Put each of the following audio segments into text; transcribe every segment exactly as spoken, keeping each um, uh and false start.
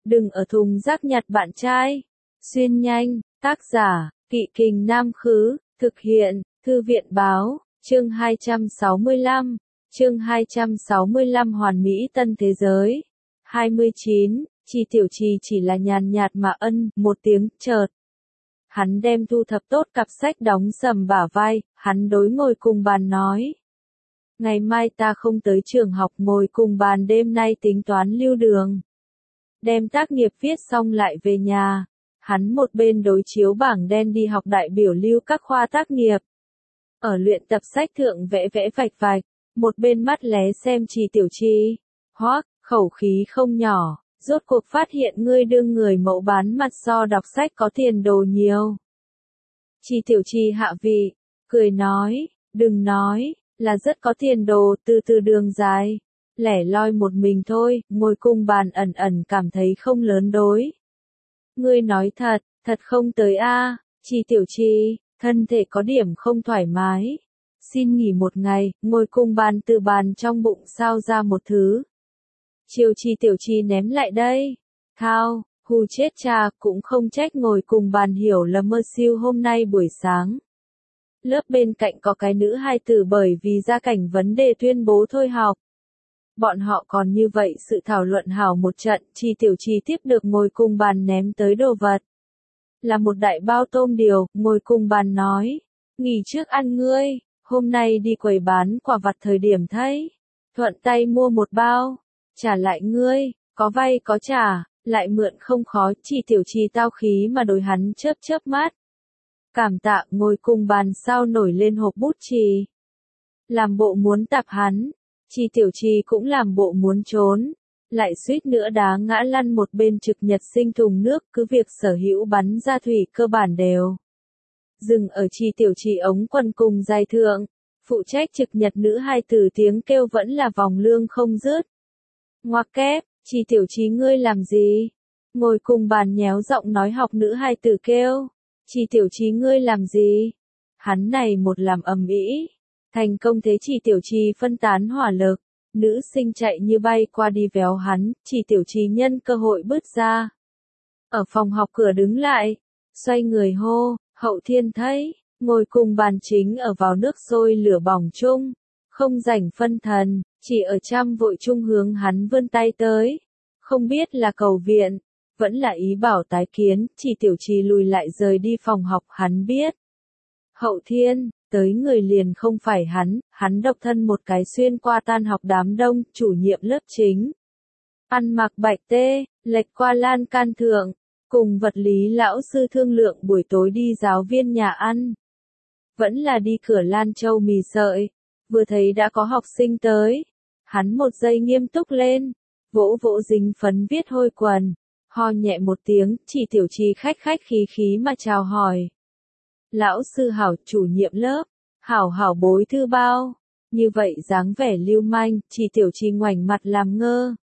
đừng ở thùng rác nhặt bạn trai. Xuyên nhanh, tác giả, Kỵ Kình Nam Khứ, thực hiện, Thư viện Báo, chương hai trăm sáu mươi lăm, chương hai trăm sáu mươi lăm Hoàn Mỹ Tân Thế Giới. hai mươi chín, Chi Tiểu Trì chỉ là nhàn nhạt mà ân, một tiếng, chợt. Hắn đem thu thập tốt cặp sách đóng sầm bả vai, hắn đối ngồi cùng bàn nói. Ngày mai ta không tới trường học, ngồi cùng bàn đêm nay tính toán lưu đường. Đem tác nghiệp viết xong lại về nhà. Hắn một bên đối chiếu bảng đen đi học đại biểu lưu các khoa tác nghiệp. Ở luyện tập sách thượng vẽ vẽ vạch vạch, một bên mắt lé xem Chi Tiểu Trì. Hoác, khẩu khí không nhỏ, rốt cuộc phát hiện ngươi đương người mẫu bán mặt so đọc sách có tiền đồ nhiều. Chi Tiểu Trì hạ vị, cười nói, đừng nói, là rất có tiền đồ, từ từ đường dài. Lẻ loi một mình thôi, ngồi cùng bàn ẩn ẩn cảm thấy không lớn đối. Ngươi nói thật, thật không tới a, à. Chi Tiểu Trì, thân thể có điểm không thoải mái. Xin nghỉ một ngày, ngồi cùng bàn từ bàn trong bụng sao ra một thứ. Chiều Chi Tiểu Trì ném lại đây. Thao, hù chết cha, cũng không trách ngồi cùng bàn hiểu là mơ siêu hôm nay buổi sáng. Lớp bên cạnh có cái nữ hài tử bởi vì gia cảnh vấn đề tuyên bố thôi học. Bọn họ còn như vậy sự thảo luận hảo một trận, Chi Tiểu Trì tiếp được ngồi cùng bàn ném tới đồ vật. Là một đại bao tôm điều, ngồi cùng bàn nói. Nghỉ trước ăn ngươi, hôm nay đi quầy bán quả vặt thời điểm thấy. Thuận tay mua một bao, trả lại ngươi, có vay có trả, lại mượn không khó, Chi Tiểu Trì tao khí mà đối hắn chớp chớp mắt. Cảm tạ, ngồi cùng bàn sao nổi lên hộp bút chì. Làm bộ muốn tạp hắn. Chi Tiểu Trì cũng làm bộ muốn trốn, lại suýt nữa đá ngã lăn một bên trực nhật sinh thùng nước, cứ việc sở hữu bắn ra thủy cơ bản đều. Dừng ở Chi Tiểu Trì ống quần cùng dài thượng, phụ trách trực nhật nữ hai tử tiếng kêu vẫn là vòng lương không dứt. Ngoặc kép, Chi Tiểu Trì ngươi làm gì? Ngồi cùng bàn nhéo giọng nói học nữ hai tử kêu. Chi Tiểu Trì ngươi làm gì? Hắn này một làm ầm ĩ. Thành công thế Chi Tiểu Trì phân tán hỏa lực, nữ sinh chạy như bay qua đi véo hắn, Chi Tiểu Trì nhân cơ hội bứt ra. Ở phòng học cửa đứng lại, xoay người hô, Hậu Thiên thấy, ngồi cùng bàn chính ở vào nước sôi lửa bỏng chung, không rảnh phân thần, chỉ ở trăm vội chung hướng hắn vươn tay tới, không biết là cầu viện, vẫn là ý bảo tái kiến, Chi Tiểu Trì lùi lại rời đi phòng học, hắn biết. Hậu Thiên, tới người liền không phải hắn, hắn độc thân một cái xuyên qua tan học đám đông, chủ nhiệm lớp chính. Ăn mặc bạch tê, lệch qua lan can thượng, cùng vật lý lão sư thương lượng buổi tối đi giáo viên nhà ăn. Vẫn là đi cửa Lan Châu mì sợi, vừa thấy đã có học sinh tới. Hắn một giây nghiêm túc lên, vỗ vỗ dính phấn viết hôi quần, ho nhẹ một tiếng, Chi Tiểu Trì khách khách khí khí mà chào hỏi. Lão sư hảo, chủ nhiệm lớp, hảo hảo bối thư bao, như vậy dáng vẻ lưu manh, Chi Tiểu Trì ngoảnh mặt làm ngơ.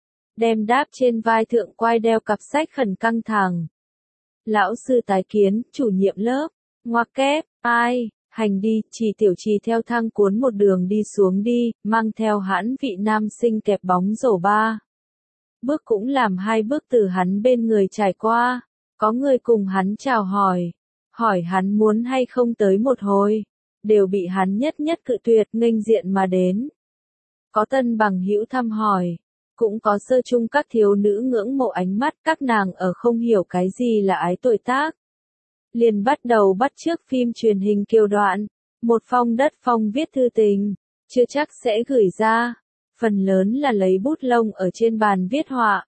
Đem đáp trên vai thượng quai đeo cặp sách khẩn căng thẳng. Lão sư tái kiến, chủ nhiệm lớp, ngoặc kép, ai, hành đi, Chi Tiểu Trì theo thang cuốn một đường đi xuống đi, mang theo hãn vị nam sinh kẹp bóng rổ ba. Bước cũng làm hai bước từ hắn bên người trải qua, có người cùng hắn chào hỏi. Hỏi hắn muốn hay không tới một hồi, đều bị hắn nhất nhất cự tuyệt nghênh diện mà đến. Có tân bằng hữu thăm hỏi, cũng có sơ chung các thiếu nữ ngưỡng mộ ánh mắt các nàng ở không hiểu cái gì là ái tuổi tác. Liền bắt đầu bắt chước phim truyền hình kiều đoạn, một phong đất phong viết thư tình, chưa chắc sẽ gửi ra, phần lớn là lấy bút lông ở trên bàn viết họa,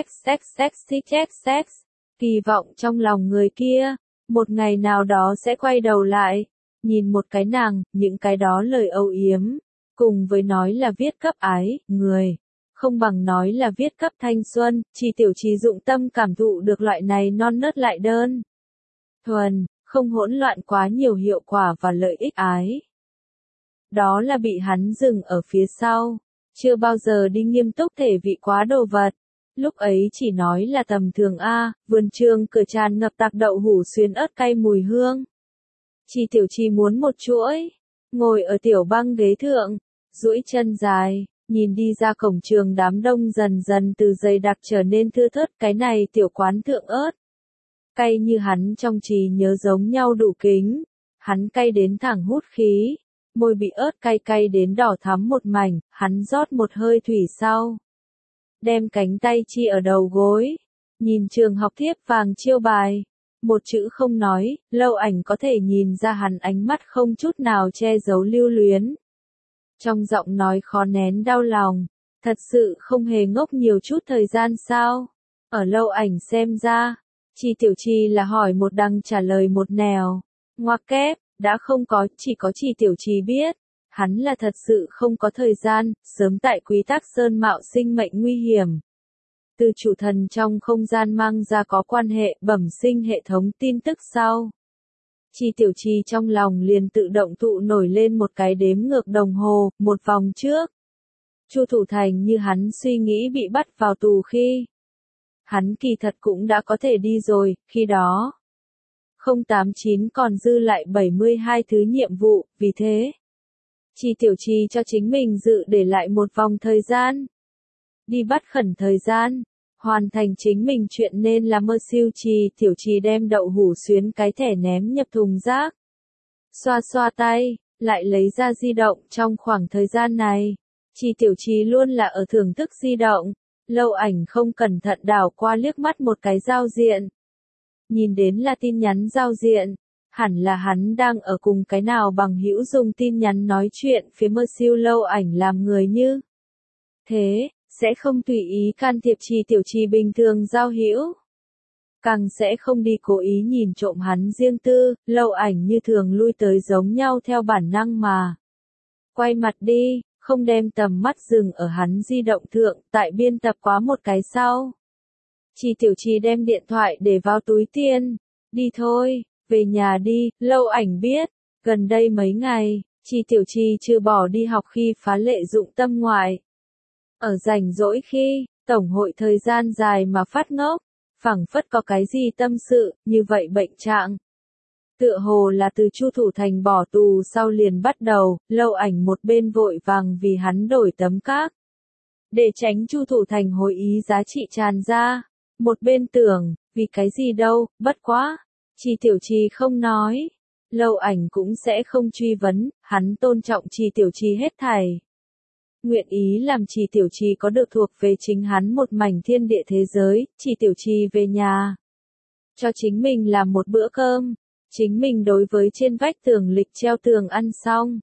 xxxxxx, kỳ vọng trong lòng người kia. Một ngày nào đó sẽ quay đầu lại, nhìn một cái nàng, những cái đó lời âu yếm, cùng với nói là viết cấp ái, người, không bằng nói là viết cấp thanh xuân, Chi Tiểu Trì dụng tâm cảm thụ được loại này non nớt lại đơn. Thuần, không hỗn loạn quá nhiều hiệu quả và lợi ích ái. Đó là bị hắn dừng ở phía sau, chưa bao giờ đi nghiêm túc thể vị quá đồ vật. Lúc ấy chỉ nói là tầm thường a, vườn trường cửa tràn ngập tạc đậu hủ xuyến ớt cay mùi hương. Chi Tiểu Trì muốn một chuỗi, ngồi ở tiểu băng ghế thượng, duỗi chân dài, Nhìn đi ra cổng trường đám đông dần dần từ dày đặc trở nên thưa thớt, cái này tiểu quán thượng ớt. Cay như hắn trong trí nhớ giống nhau đủ kính, hắn cay đến thẳng hút khí, môi bị ớt cay cay đến đỏ thắm một mảnh, hắn rót một hơi thủy sau. Đem cánh tay chi ở đầu gối, nhìn trường học thiếp vàng chiêu bài, một chữ không nói, Lâu Ảnh có thể nhìn ra hắn ánh mắt không chút nào che giấu lưu luyến. Trong giọng nói khó nén đau lòng, thật sự không hề ngốc nhiều chút thời gian sao? Ở Lâu Ảnh xem ra, Chi Tiểu Chi là hỏi một đằng trả lời một nẻo, ngoặc kép, đã không có, chỉ có Chi Tiểu Chi biết, hắn là thật sự không có thời gian, sớm tại Quý Tắc Sơn mạo sinh mệnh nguy hiểm. Từ chủ thần trong không gian mang ra có quan hệ bẩm sinh hệ thống tin tức sau. Chi Tiểu Chi trong lòng liền tự động tụ nổi lên một cái đếm ngược đồng hồ, một vòng trước. Chu Thủ Thành như hắn suy nghĩ bị bắt vào tù khi. Hắn kỳ thật cũng đã có thể đi rồi, khi đó. không tám chín còn dư lại bảy mươi hai thứ nhiệm vụ, vì thế. Chi Tiểu Chi cho chính mình dự để lại một vòng thời gian. Đi bắt khẩn thời gian. Hoàn thành chính mình chuyện nên là mơ siêu Chi Tiểu Chi đem đậu hủ xuyến cái thẻ ném nhập thùng rác. Xoa xoa tay, lại lấy ra di động trong khoảng thời gian này. Chi Tiểu Chi luôn là ở thưởng thức di động. Lâu Ảnh không cẩn thận đảo qua liếc mắt một cái giao diện. Nhìn đến là tin nhắn giao diện. Hẳn là hắn đang ở cùng cái nào bằng hữu dùng tin nhắn nói chuyện phía mơ siêu Lâu Ảnh làm người như. Thế, sẽ không tùy ý can thiệp Chi Tiểu Chi bình thường giao hữu. Càng sẽ không đi cố ý nhìn trộm hắn riêng tư, Lâu Ảnh như thường lui tới giống nhau theo bản năng mà. Quay mặt đi, không đem tầm mắt dừng ở hắn di động thượng, tại biên tập quá một cái sau. Chi Tiểu Chi đem điện thoại để vào túi tiền. Đi thôi, về nhà đi, Lâu Ảnh biết. Gần đây mấy ngày, Chi Tiểu Chi chưa bỏ đi học khi phá lệ dụng tâm ngoại. Ở rảnh rỗi khi, tổng hội thời gian dài mà phát ngốc, phảng phất có cái gì tâm sự, như vậy bệnh trạng. Tựa hồ là từ Chu Thủ Thành bỏ tù sau liền bắt đầu, Lâu Ảnh một bên vội vàng vì hắn đổi tấm cát. Để tránh Chu Thủ Thành hồi ý giá trị tràn ra, một bên tưởng, vì cái gì đâu, bất quá. Chi Tiểu Chi không nói, Lâu Ảnh cũng sẽ không truy vấn, hắn tôn trọng Chi Tiểu Chi hết thảy. Nguyện ý làm Chi Tiểu Chi có được thuộc về chính hắn một mảnh thiên địa thế giới, Chi Tiểu Chi về nhà. Cho chính mình làm một bữa cơm, chính mình đối với trên vách tường lịch treo tường ăn xong.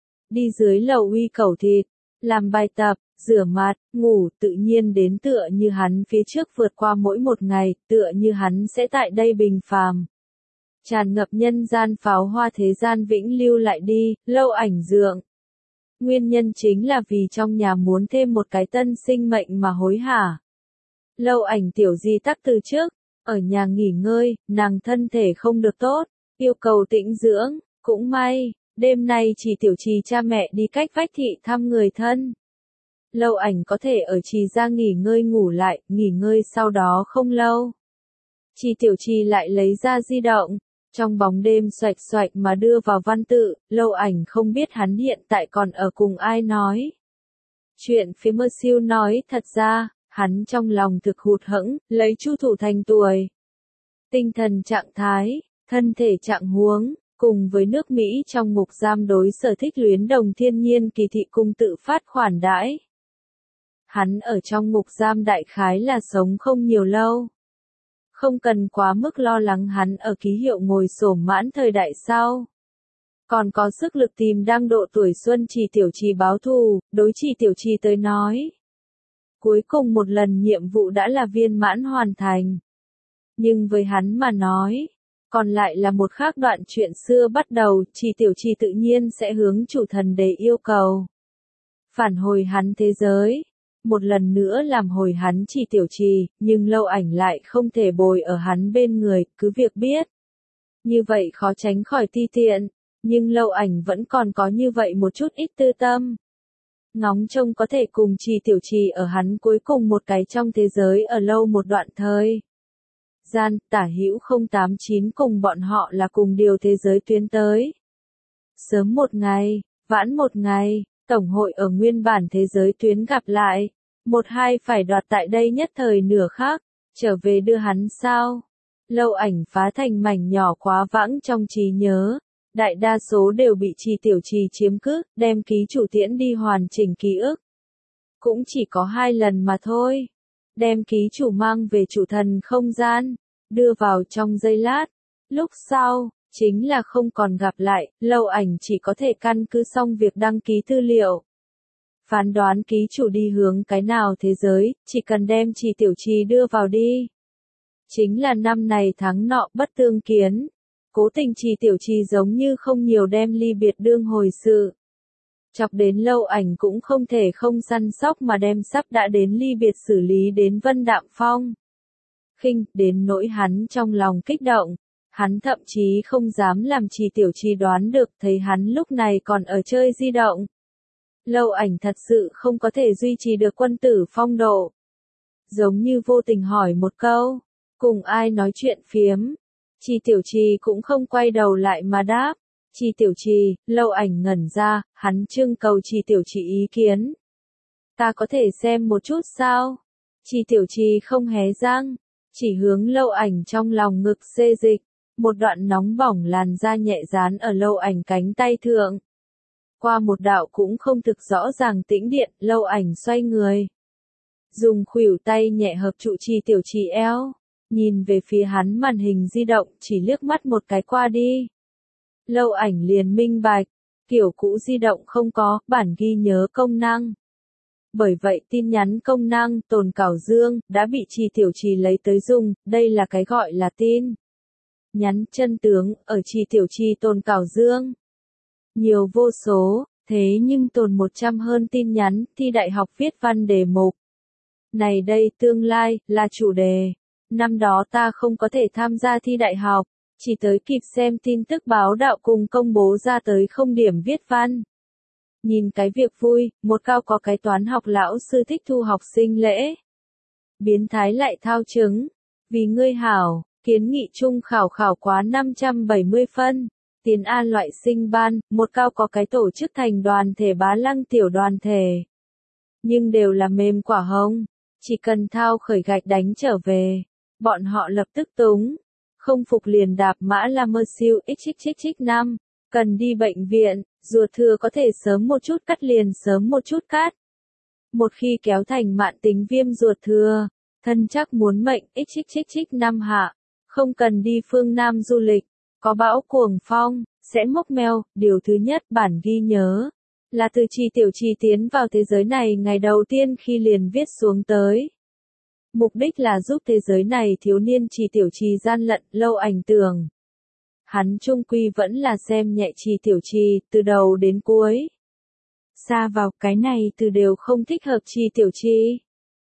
Đi dưới lầu uy cẩu thịt, làm bài tập, rửa mặt, ngủ tự nhiên đến tựa như hắn phía trước vượt qua mỗi một ngày, tựa như hắn sẽ tại đây bình phàm. Tràn ngập nhân gian pháo hoa thế gian vĩnh lưu lại đi, Lâu Ảnh dượng. Nguyên nhân chính là vì trong nhà muốn thêm một cái tân sinh mệnh mà hối hả. Lâu Ảnh tiểu di tắc từ trước, ở nhà nghỉ ngơi, nàng thân thể không được tốt, yêu cầu tĩnh dưỡng, cũng may, đêm nay Chỉ Tiểu Chi cha mẹ đi cách vách thị thăm người thân. Lâu Ảnh có thể ở Trì ra nghỉ ngơi ngủ lại, nghỉ ngơi sau đó không lâu. Chi Tiểu Chi lại lấy ra di động, trong bóng đêm xoạch xoạch mà đưa vào văn tự, Lâu Ảnh không biết hắn hiện tại còn ở cùng ai nói. Chuyện phía mơ siêu nói thật ra, hắn trong lòng thực hụt hẫng, lấy Chu Thủ Thành tuổi. Tinh thần trạng thái, thân thể trạng huống, cùng với nước Mỹ trong ngục giam đối sở thích luyến đồng thiên nhiên kỳ thị cung tự phát khoản đãi. Hắn ở trong ngục giam đại khái là sống không nhiều lâu. Không cần quá mức lo lắng hắn ở ký hiệu ngồi xổm mãn thời đại sau. Còn có sức lực tìm đang độ tuổi xuân Chi Tiểu Chi báo thù, đối Chi Tiểu Chi tới nói. Cuối cùng một lần nhiệm vụ đã là viên mãn hoàn thành. Nhưng với hắn mà nói, còn lại là một khác đoạn chuyện xưa bắt đầu, Chi Tiểu Chi tự nhiên sẽ hướng chủ thần để yêu cầu. Phản hồi hắn thế giới. Một lần nữa làm hồi hắn Chi Tiểu Chi, nhưng Lâu Ảnh lại không thể bồi ở hắn bên người, cứ việc biết. Như vậy khó tránh khỏi ti tiện, nhưng Lâu Ảnh vẫn còn có như vậy một chút ít tư tâm. Ngóng trông có thể cùng Chi Tiểu Chi ở hắn cuối cùng một cái trong thế giới ở lâu một đoạn thời. Gian, tả hữu không tám chín cùng bọn họ là cùng điều thế giới tuyến tới. Sớm một ngày, vãn một ngày, Tổng hội ở nguyên bản thế giới tuyến gặp lại. Một hai phải đoạt tại đây nhất thời nửa khác, trở về đưa hắn sao? Lâu ảnh phá thành mảnh nhỏ quá vãng trong trí nhớ. Đại đa số đều bị Trì Tiểu Trì chiếm cứ, đem ký chủ tiễn đi hoàn chỉnh ký ức. Cũng chỉ có hai lần mà thôi. Đem ký chủ mang về chủ thần không gian, đưa vào trong giây lát. Lúc sau, chính là không còn gặp lại, lâu ảnh chỉ có thể căn cứ xong việc đăng ký tư liệu. Phán đoán ký chủ đi hướng cái nào thế giới, chỉ cần đem Trì Tiểu Trì đưa vào đi. Chính là năm này tháng nọ bất tương kiến. Cố tình Trì Tiểu Trì giống như không nhiều đem ly biệt đương hồi sự. Chọc đến lâu ảnh cũng không thể không săn sóc mà đem sắp đã đến ly biệt xử lý đến Vân Đạm Phong. Khinh, đến nỗi hắn trong lòng kích động. Hắn thậm chí không dám làm Trì Tiểu Trì đoán được thấy hắn lúc này còn ở chơi di động. Lâu ảnh thật sự không có thể duy trì được quân tử phong độ. Giống như vô tình hỏi một câu, cùng ai nói chuyện phiếm. Trì Tiểu Trì cũng không quay đầu lại mà đáp. Trì Tiểu Trì, lâu ảnh ngẩn ra, hắn trưng cầu Trì Tiểu Trì ý kiến. Ta có thể xem một chút sao? Trì Tiểu Trì không hé răng, chỉ hướng lâu ảnh trong lòng ngực xê dịch. Một đoạn nóng bỏng làn da nhẹ dán ở lâu ảnh cánh tay thượng. Qua một đạo cũng không thực rõ ràng tĩnh điện, lâu ảnh xoay người. Dùng khuỷu tay nhẹ hợp trụ Trì Tiểu Trì eo. Nhìn về phía hắn màn hình di động, chỉ liếc mắt một cái qua đi. Lâu ảnh liền minh bạch, kiểu cũ di động không có bản ghi nhớ công năng. Bởi vậy tin nhắn công năng tồn cảo dương đã bị Trì Tiểu Trì lấy tới dùng, đây là cái gọi là tin nhắn chân tướng ở Trì Tiểu Trì tồn cảo dương. Nhiều vô số, thế nhưng tồn một trăm hơn tin nhắn thi đại học viết văn đề mục. Này đây tương lai là chủ đề. Năm đó ta không có thể tham gia thi đại học, chỉ tới kịp xem tin tức báo đạo cùng công bố ra tới không điểm viết văn. Nhìn cái việc vui, một cao có cái toán học lão sư thích thu học sinh lễ. Biến thái lại thao chứng. Vì ngươi hảo, kiến nghị trung khảo khảo quá năm trăm bảy mươi phân. Tiến an loại sinh ban, một cao có cái tổ chức thành đoàn thể bá lăng tiểu đoàn thể. Nhưng đều là mềm quả hồng. Chỉ cần thao khởi gạch đánh trở về. Bọn họ lập tức túng. Không phục liền đạp mã là mơ siêu xxxx năm. Cần đi bệnh viện, ruột thừa có thể sớm một chút cắt liền sớm một chút cắt. Một khi kéo thành mạn tính viêm ruột thừa, thân chắc muốn mệnh xxxx năm hạ. Không cần đi phương Nam du lịch, có bão cuồng phong, sẽ mốc meo. Điều thứ nhất bản ghi nhớ, là từ Trì Tiểu Trì tiến vào thế giới này ngày đầu tiên khi liền viết xuống tới. Mục đích là giúp thế giới này thiếu niên Trì Tiểu Trì gian lận, lâu ảnh tưởng. Hắn trung quy vẫn là xem nhẹ Trì Tiểu Trì, từ đầu đến cuối. Xa vào cái này từ đều không thích hợp Trì Tiểu Trì.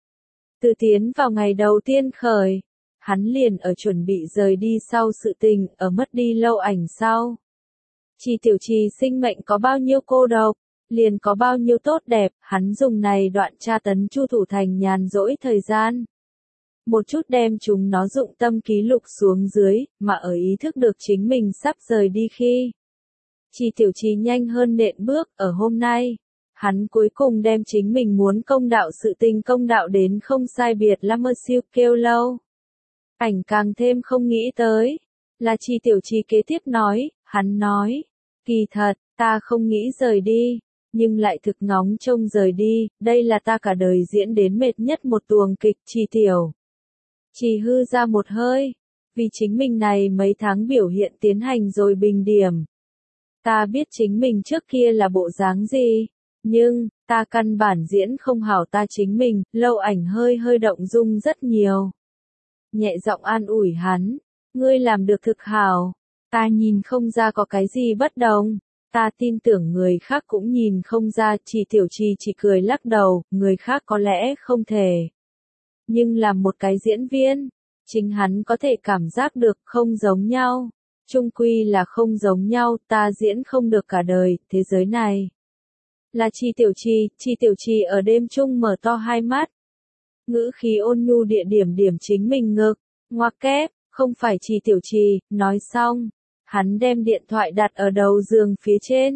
Từ tiến vào ngày đầu tiên khởi, hắn liền ở chuẩn bị rời đi sau sự tình, ở mất đi lâu ảnh sau. Trì Tiểu Trì sinh mệnh có bao nhiêu cô độc, liền có bao nhiêu tốt đẹp, hắn dùng này đoạn tra tấn Chu Thủ Thành nhàn rỗi thời gian. Một chút đem chúng nó dụng tâm ký lục xuống dưới, mà ở ý thức được chính mình sắp rời đi khi. Trì Tiểu Trì nhanh hơn nện bước, ở hôm nay. Hắn cuối cùng đem chính mình muốn công đạo sự tình công đạo đến không sai biệt là mơ siêu kêu lâu. Ảnh càng thêm không nghĩ tới. Là Trì Tiểu Trì kế tiếp nói, hắn nói. Kỳ thật, ta không nghĩ rời đi. Nhưng lại thực ngóng trông rời đi, đây là ta cả đời diễn đến mệt nhất một tuồng kịch. Trì Tiểu Trì hư ra một hơi, vì chính mình này mấy tháng biểu hiện tiến hành rồi bình điểm. Ta biết chính mình trước kia là bộ dáng gì, nhưng, ta căn bản diễn không hảo ta chính mình, lâu ảnh hơi hơi động dung rất nhiều. Nhẹ giọng an ủi hắn, ngươi làm được thực hảo, ta nhìn không ra có cái gì bất đồng, ta tin tưởng người khác cũng nhìn không ra. Trì Tiểu Trì chỉ cười lắc đầu, người khác có lẽ không thể. Nhưng là một cái diễn viên, chính hắn có thể cảm giác được không giống nhau. Trung quy là không giống nhau, ta diễn không được cả đời, thế giới này. Là Trì Tiểu Trì, Trì Tiểu Trì ở đêm trung mở to hai mắt. Ngữ khí ôn nhu địa điểm điểm chính mình ngực, ngoặc kép, không phải Trì Tiểu Trì, nói xong. Hắn đem điện thoại đặt ở đầu giường phía trên,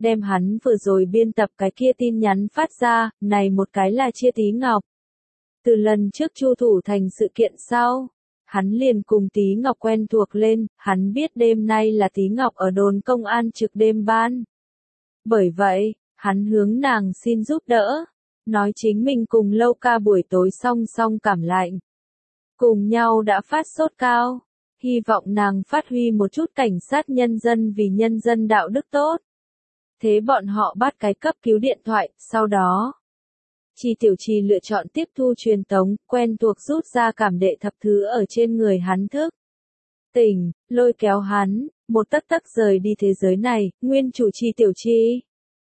đem hắn vừa rồi biên tập cái kia tin nhắn phát ra, này một cái là chia Tí Ngọc. Từ lần trước Chu Thủ Thành sự kiện sau, hắn liền cùng Tí Ngọc quen thuộc lên, hắn biết đêm nay là Tí Ngọc ở đồn công an trực đêm ban. Bởi vậy, hắn hướng nàng xin giúp đỡ, nói chính mình cùng Lâu Ca buổi tối song song cảm lạnh. Cùng nhau đã phát sốt cao, hy vọng nàng phát huy một chút cảnh sát nhân dân vì nhân dân đạo đức tốt. Thế bọn họ bắt cái cấp cứu điện thoại, sau đó Chi Tiểu Trì lựa chọn tiếp thu truyền tống, quen thuộc rút ra cảm đệ thập thứ ở trên người hắn thức. Tỉnh, lôi kéo hắn, một tấc tấc rời đi thế giới này, nguyên chủ Chi Tiểu Trì.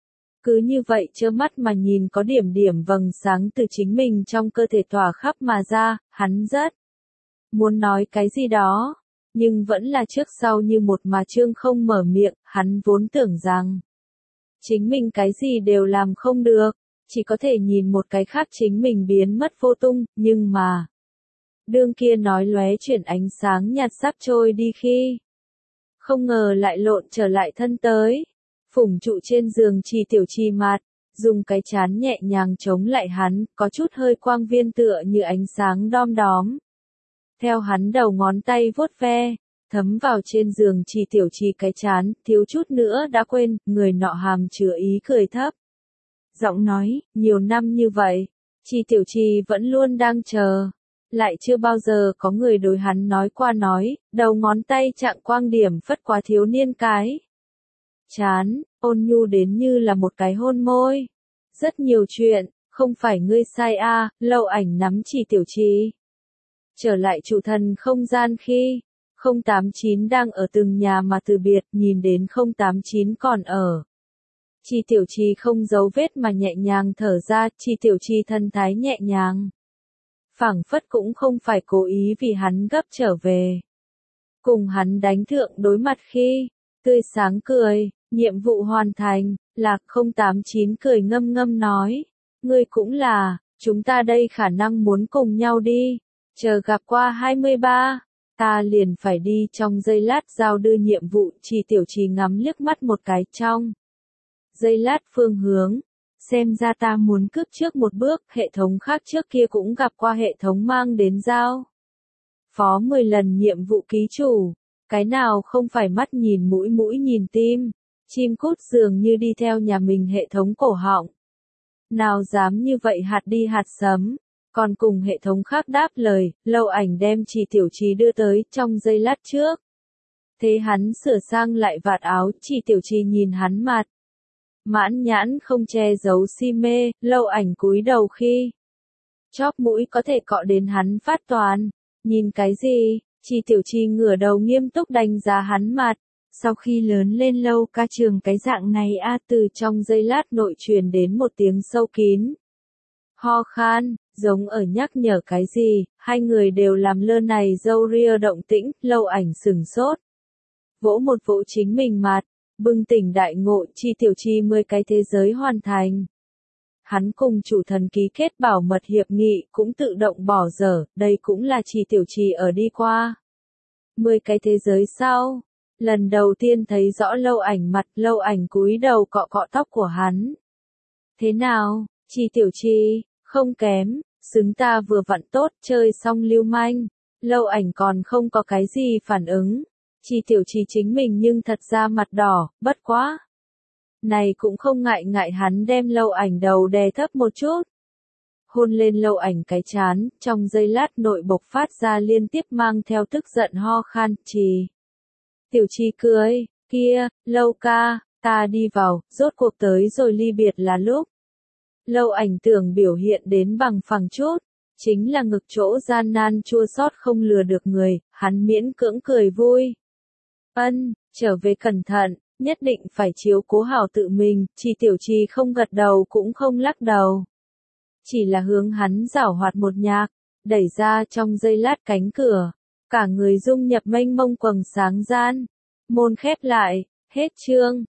Cứ như vậy trơ mắt mà nhìn có điểm điểm vầng sáng từ chính mình trong cơ thể tỏa khắp mà ra, hắn rất muốn nói cái gì đó, nhưng vẫn là trước sau như một mà trương không mở miệng, hắn vốn tưởng rằng chính mình cái gì đều làm không được, chỉ có thể nhìn một cái khác chính mình biến mất vô tung, nhưng mà đương kia nói lóe chuyển ánh sáng nhạt sắp trôi đi khi không ngờ lại lộn trở lại thân tới, phủng trụ trên giường Chi Tiểu Trì mặt, dùng cái chán nhẹ nhàng chống lại hắn, có chút hơi quang viên tựa như ánh sáng đom đóm. Theo hắn đầu ngón tay vuốt ve, thấm vào trên giường Chi Tiểu Trì cái chán, thiếu chút nữa đã quên, người nọ hàm chứa ý cười thấp. Giọng nói, nhiều năm như vậy, Chi Tiểu Trì vẫn luôn đang chờ. Lại chưa bao giờ có người đối hắn nói qua nói, đầu ngón tay chạm quang điểm phất qua thiếu niên cái chán, ôn nhu đến như là một cái hôn môi. Rất nhiều chuyện, không phải ngươi sai a, à, Lâu Ảnh nắm Chi Tiểu Trì trở lại trụ thần không gian khi không tám chín đang ở từng nhà mà từ biệt, nhìn đến không tám chín còn ở. Chi Tiểu Trì không giấu vết mà nhẹ nhàng thở ra, Chi Tiểu Trì thân thái nhẹ nhàng. Phảng phất cũng không phải cố ý vì hắn gấp trở về. Cùng hắn đánh thượng đối mặt khi, tươi sáng cười, nhiệm vụ hoàn thành, Lạc không tám chín cười ngâm ngâm nói, ngươi cũng là, chúng ta đây khả năng muốn cùng nhau đi, chờ gặp qua hai mươi ba, ta liền phải đi trong giây lát giao đưa nhiệm vụ. Chi Tiểu Trì ngắm liếc mắt một cái trong giây lát phương hướng, xem ra ta muốn cướp trước một bước, hệ thống khác trước kia cũng gặp qua hệ thống mang đến giao phó mười lần nhiệm vụ ký chủ, cái nào không phải mắt nhìn mũi mũi nhìn tim, chim cút dường như đi theo nhà mình hệ thống cổ họng. Nào dám như vậy hạt đi hạt sấm, còn cùng hệ thống khác đáp lời, Lâu Ảnh đem Chi Tiểu Trì đưa tới trong giây lát trước. Thế hắn sửa sang lại vạt áo, Chi Tiểu Trì nhìn hắn mặt mãn nhãn không che giấu si mê, Lâu Ảnh cúi đầu khi chóp mũi có thể cọ đến hắn phát toàn. Nhìn cái gì? Chi Tiểu Trì ngửa đầu nghiêm túc đánh giá hắn mặt. Sau khi lớn lên Lâu Ca trường cái dạng này a, từ trong giây lát nội truyền đến một tiếng sâu kín ho khan, giống ở nhắc nhở cái gì, hai người đều làm lơ này dâu ria động tĩnh. Lâu Ảnh sừng sốt, vỗ một vỗ chính mình mặt, bừng tỉnh đại ngộ. Chi Tiểu Trì mười cái thế giới hoàn thành. Hắn cùng chủ thần ký kết bảo mật hiệp nghị cũng tự động bỏ dở, đây cũng là Chi Tiểu Trì ở đi qua mười cái thế giới sau, lần đầu tiên thấy rõ Lâu Ảnh mặt. Lâu Ảnh cúi đầu cọ cọ tóc của hắn. Thế nào, Chi Tiểu Trì? Không kém, xứng ta vừa vặn tốt, chơi xong lưu manh. Lâu Ảnh còn không có cái gì phản ứng. Chi Tiểu Trì chính mình nhưng thật ra mặt đỏ, bất quá này cũng không ngại ngại hắn đem Lâu Ảnh đầu đè thấp một chút. Hôn lên Lâu Ảnh cái chán, trong giây lát nội bộc phát ra liên tiếp mang theo tức giận ho khan. Chi Tiểu Trì cười, kia, Lâu ca, ta đi vào, rốt cuộc tới rồi ly biệt là lúc. Lâu Ảnh tưởng biểu hiện đến bằng phẳng chút, chính là ngực chỗ gian nan chua xót không lừa được người, hắn miễn cưỡng cười vui. Ân, trở về cẩn thận, nhất định phải chiếu cố hảo tự mình. Chi Tiểu Trì không gật đầu cũng không lắc đầu, chỉ là hướng hắn giảo hoạt một nhạc, đẩy ra trong giây lát cánh cửa, cả người dung nhập mênh mông quầng sáng gian, môn khép lại, hết chương.